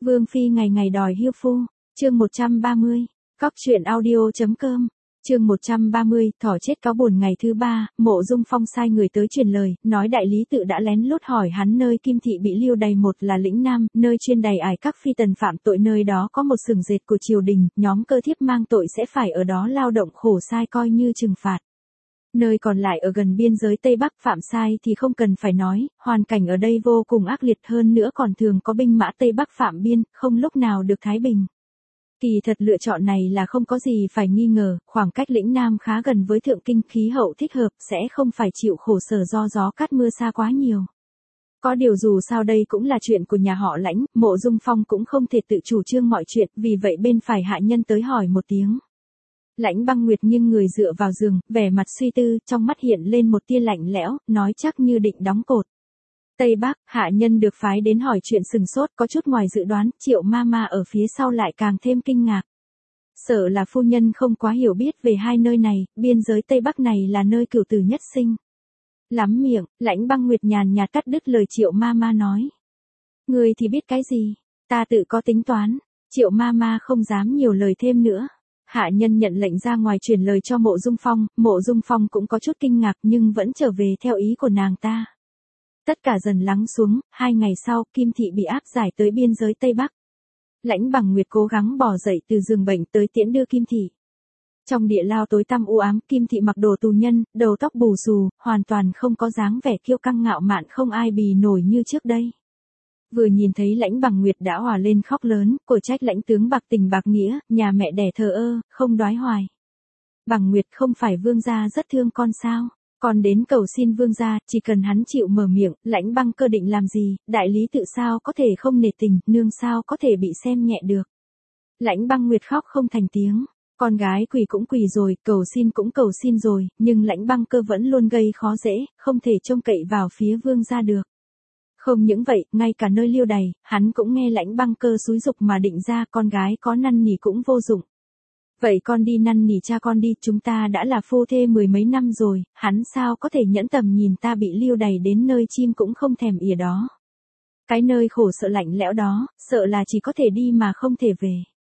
Vương phi ngày ngày đòi hiêu phu, chương 130, cóc truyện audio.com, chương 130, thỏ chết cáo buồn. Ngày thứ 3, Mộ Dung Phong sai người tới truyền lời, nói đại lý tự đã lén lút hỏi hắn nơi Kim thị bị lưu đày, một là lĩnh Nam, nơi chuyên đày ải các phi tần phạm tội, nơi đó có một xưởng dệt của triều đình, nhóm cơ thiếp mang tội sẽ phải ở đó lao động khổ sai coi như trừng phạt. Nơi còn lại ở gần biên giới Tây Bắc phạm sai thì không cần phải nói, hoàn cảnh ở đây vô cùng ác liệt, hơn nữa còn thường có binh mã Tây Bắc phạm biên, không lúc nào được thái bình. Kỳ thật lựa chọn này là không có gì phải nghi ngờ, khoảng cách lĩnh Nam khá gần với Thượng Kinh, khí hậu thích hợp, sẽ không phải chịu khổ sở do gió cát mưa xa quá nhiều. Có điều dù sao đây cũng là chuyện của nhà họ Lãnh, Mộ Dung Phong cũng không thể tự chủ trương mọi chuyện, vì vậy bên phải hạ nhân tới hỏi một tiếng. Lãnh Băng Nguyệt nghiêng người dựa vào giường, vẻ mặt suy tư, trong mắt hiện lên một tia lạnh lẽo, nói chắc như định đóng cột. Tây Bắc, hạ nhân được phái đến hỏi chuyện sừng sốt, có chút ngoài dự đoán, Triệu Mama ở phía sau lại càng thêm kinh ngạc. Sợ là phu nhân không quá hiểu biết về hai nơi này, biên giới Tây Bắc này là nơi cửu tử nhất sinh. Lắm miệng, Lãnh Băng Nguyệt nhàn nhạt cắt đứt lời Triệu Mama nói. Người thì biết cái gì, ta tự có tính toán. Triệu Mama không dám nhiều lời thêm nữa. Hạ nhân nhận lệnh ra ngoài truyền lời cho Mộ Dung Phong cũng có chút kinh ngạc nhưng vẫn trở về theo ý của nàng ta. Tất cả dần lắng xuống, 2 ngày sau, Kim thị bị áp giải tới biên giới Tây Bắc. Lãnh Bằng Nguyệt cố gắng bò dậy từ giường bệnh tới tiễn đưa Kim thị. Trong địa lao tối tăm u ám, Kim thị mặc đồ tù nhân, đầu tóc bù xù, hoàn toàn không có dáng vẻ kiêu căng ngạo mạn, không ai bì nổi như trước đây. Vừa nhìn thấy Lãnh Bằng Nguyệt đã òa lên khóc lớn, cổ trách Lãnh tướng bạc tình bạc nghĩa, nhà mẹ đẻ thờ ơ, không đoái hoài. Bằng Nguyệt, không phải vương gia rất thương con sao? Con đến cầu xin vương gia, chỉ cần hắn chịu mở miệng. Lãnh Băng Cơ định làm gì, đại lý tự sao có thể không nể tình, nương sao có thể bị xem nhẹ được. Lãnh Băng Nguyệt khóc không thành tiếng, con gái quỳ cũng quỳ rồi, cầu xin cũng cầu xin rồi, nhưng Lãnh Băng Cơ vẫn luôn gây khó dễ, không thể trông cậy vào phía vương gia được. Không những vậy, ngay cả nơi liêu đày, hắn cũng nghe Lãnh Băng Cơ xúi giục mà định ra, con gái có năn nỉ cũng vô dụng. Vậy con đi năn nỉ cha con đi, chúng ta đã là phu thê 10 mấy năm rồi, hắn sao có thể nhẫn tâm nhìn ta bị liêu đày đến nơi chim cũng không thèm ỉa đó. Cái nơi khổ sợ lạnh lẽo đó, sợ là chỉ có thể đi mà không thể về.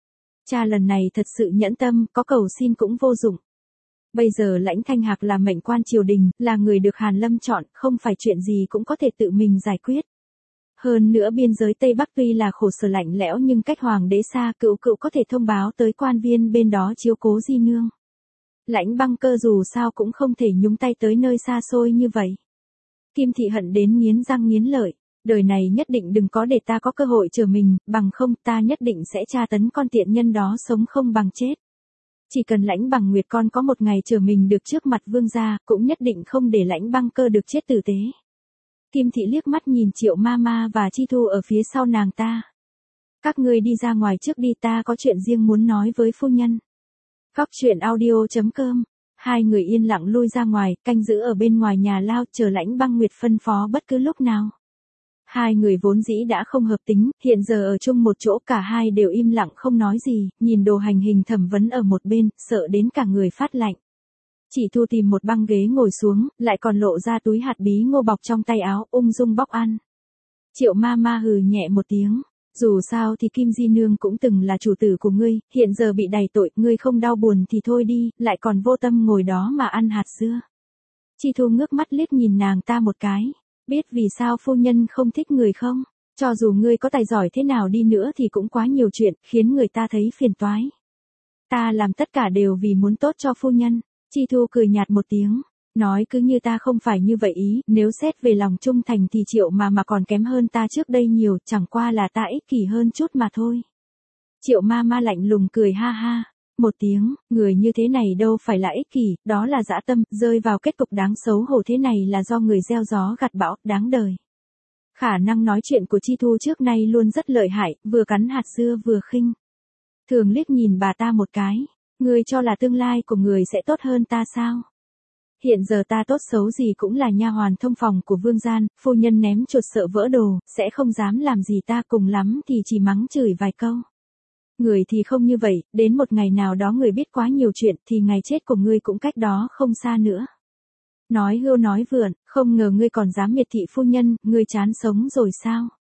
Cha lần này thật sự nhẫn tâm, có cầu xin cũng vô dụng. Bây giờ Lãnh Thanh Hạc là mệnh quan triều đình, là người được Hàn Lâm chọn, không phải chuyện gì cũng có thể tự mình giải quyết. Hơn nữa biên giới Tây Bắc tuy là khổ sở lạnh lẽo nhưng cách hoàng đế xa, cựu có thể thông báo tới quan viên bên đó chiếu cố di nương. Lãnh Băng Cơ dù sao cũng không thể nhúng tay tới nơi xa xôi như vậy. Kim thị hận đến nghiến răng nghiến lợi, đời này nhất định đừng có để ta có cơ hội trở mình, bằng không ta nhất định sẽ tra tấn con tiện nhân đó sống không bằng chết. Chỉ cần Lãnh Bằng Nguyệt con có một ngày trở mình được trước mặt vương gia, cũng nhất định không để Lãnh Băng Cơ được chết tử tế. Kim thị liếc mắt nhìn Triệu Mama và Chi Thu ở phía sau nàng ta. Các ngươi đi ra ngoài trước đi, ta có chuyện riêng muốn nói với phu nhân. Cóc truyện audio.com. Hai người yên lặng lui ra ngoài, canh giữ ở bên ngoài nhà lao, chờ Lãnh Băng Nguyệt phân phó bất cứ lúc nào. Hai người vốn dĩ đã không hợp tính, hiện giờ ở chung một chỗ cả hai đều im lặng không nói gì, nhìn Đồ Hành Hình thẩm vấn ở một bên, sợ đến cả người phát lạnh. Chỉ Thu tìm một băng ghế ngồi xuống, lại còn lộ ra túi hạt bí ngô bọc trong tay áo, ung dung bóc ăn. Triệu Mama hừ nhẹ một tiếng, dù sao thì Kim Di Nương cũng từng là chủ tử của ngươi, hiện giờ bị đày tội, ngươi không đau buồn thì thôi đi, lại còn vô tâm ngồi đó mà ăn hạt dưa. Chi Thu ngước mắt liếc nhìn nàng ta một cái, biết vì sao phu nhân không thích người không? Cho dù ngươi có tài giỏi thế nào đi nữa thì cũng quá nhiều chuyện, khiến người ta thấy phiền toái. Ta làm tất cả đều vì muốn tốt cho phu nhân. Chi Thu cười nhạt một tiếng, nói cứ như ta không phải như vậy ý, nếu xét về lòng trung thành thì Triệu mà còn kém hơn ta trước đây nhiều, chẳng qua là ta ích kỷ hơn chút mà thôi. Triệu Mama lạnh lùng cười ha ha, một tiếng, người như thế này đâu phải là ích kỷ, đó là dã tâm, rơi vào kết cục đáng xấu hổ thế này là do người gieo gió gặt bão, đáng đời. Khả năng nói chuyện của Chi Thu trước nay luôn rất lợi hại, vừa cắn hạt dưa vừa khinh. Thường liếc nhìn bà ta một cái. Ngươi cho là tương lai của người sẽ tốt hơn ta sao? Hiện giờ ta tốt xấu gì cũng là nha hoàn thông phòng của vương gian, phu nhân ném chuột sợ vỡ đồ, sẽ không dám làm gì ta, cùng lắm thì chỉ mắng chửi vài câu. Người thì không như vậy, đến một ngày nào đó người biết quá nhiều chuyện thì ngày chết của ngươi cũng cách đó không xa nữa. Nói hưu nói vượn, không ngờ ngươi còn dám miệt thị phu nhân, ngươi chán sống rồi sao?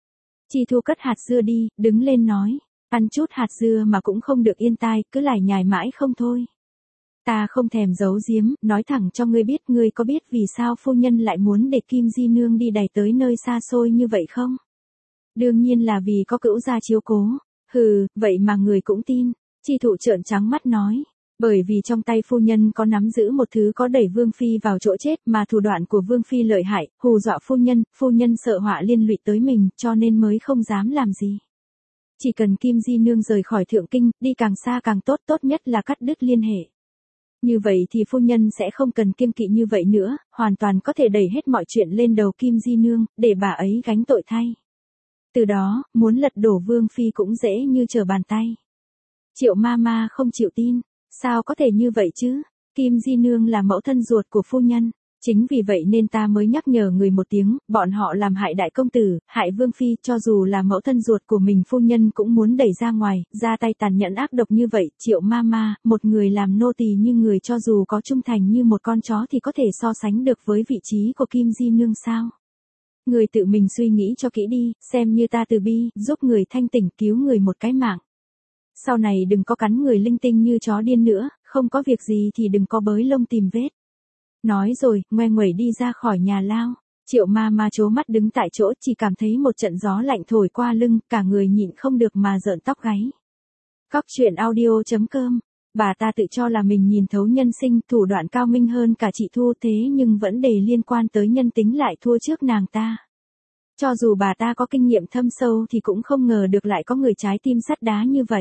Chi Thu cất hạt dưa đi, đứng lên nói. Ăn chút hạt dưa mà cũng không được yên tai, cứ lải nhải mãi không thôi. Ta không thèm giấu giếm, nói thẳng cho ngươi biết, ngươi có biết vì sao phu nhân lại muốn để Kim Di Nương đi đày tới nơi xa xôi như vậy không? Đương nhiên là vì có cữu gia chiếu cố. Hừ, vậy mà người cũng tin. Chi Thụ trợn trắng mắt nói. Bởi vì trong tay phu nhân có nắm giữ một thứ có đẩy Vương Phi vào chỗ chết mà thủ đoạn của Vương Phi lợi hại, hù dọa phu nhân sợ họa liên lụy tới mình cho nên mới không dám làm gì. Chỉ cần Kim Di Nương rời khỏi Thượng Kinh, đi càng xa càng tốt, tốt nhất là cắt đứt liên hệ. Như vậy thì phu nhân sẽ không cần kiêng kỵ như vậy nữa, hoàn toàn có thể đẩy hết mọi chuyện lên đầu Kim Di Nương, để bà ấy gánh tội thay. Từ đó, muốn lật đổ Vương Phi cũng dễ như trở bàn tay. Triệu ma không chịu tin. Sao có thể như vậy chứ? Kim Di Nương là mẫu thân ruột của phu nhân. Chính vì vậy nên ta mới nhắc nhở người một tiếng, bọn họ làm hại đại công tử, hại Vương Phi, cho dù là mẫu thân ruột của mình phu nhân cũng muốn đẩy ra ngoài, ra tay tàn nhẫn ác độc như vậy. Triệu ma, một người làm nô tỳ như người cho dù có trung thành như một con chó thì có thể so sánh được với vị trí của Kim Di Nương sao? Người tự mình suy nghĩ cho kỹ đi, xem như ta từ bi, giúp người thanh tỉnh cứu người một cái mạng. Sau này đừng có cắn người linh tinh như chó điên nữa, không có việc gì thì đừng có bới lông tìm vết. Nói rồi, ngoe nguẩy đi ra khỏi nhà lao. Triệu ma trố mắt đứng tại chỗ, chỉ cảm thấy một trận gió lạnh thổi qua lưng, cả người nhịn không được mà rợn tóc gáy. Cóc truyện audio.com. Bà ta tự cho là mình nhìn thấu nhân sinh, thủ đoạn cao minh hơn cả chị Thu, thế nhưng vấn đề liên quan tới nhân tính lại thua trước nàng ta. Cho dù bà ta có kinh nghiệm thâm sâu thì cũng không ngờ được lại có người trái tim sắt đá như vậy.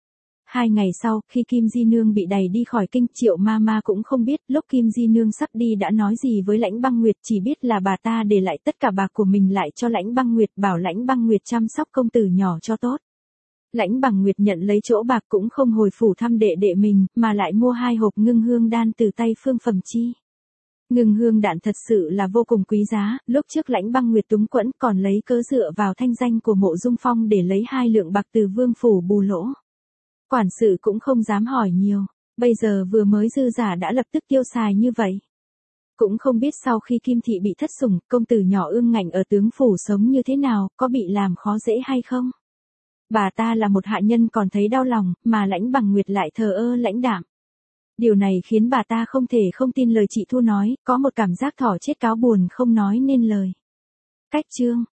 2 ngày sau, khi Kim Di Nương bị đày đi khỏi kinh, Triệu ma cũng không biết lúc Kim Di Nương sắp đi đã nói gì với Lãnh Băng Nguyệt, chỉ biết là bà ta để lại tất cả bạc của mình lại cho Lãnh Băng Nguyệt, bảo Lãnh Băng Nguyệt chăm sóc công tử nhỏ cho tốt. Lãnh Băng Nguyệt nhận lấy chỗ bạc cũng không hồi phủ thăm đệ mình, mà lại mua 2 hộp ngưng hương đan từ tay Phương Phẩm Chi. Ngưng hương đan thật sự là vô cùng quý giá, lúc trước Lãnh Băng Nguyệt túng quẫn còn lấy cớ dựa vào thanh danh của Mộ Dung Phong để lấy 2 lượng bạc từ Vương phủ bù lỗ. Quản sự cũng không dám hỏi nhiều, bây giờ vừa mới dư giả đã lập tức tiêu xài như vậy. Cũng không biết sau khi Kim Thị bị thất sủng, công tử nhỏ Ương Ngạnh ở tướng phủ sống như thế nào, có bị làm khó dễ hay không? Bà ta là một hạ nhân còn thấy đau lòng, mà Lãnh Băng Nguyệt lại thờ ơ lãnh đạm. Điều này khiến bà ta không thể không tin lời chị Thu nói, có một cảm giác thỏ chết cáo buồn không nói nên lời. Cách chương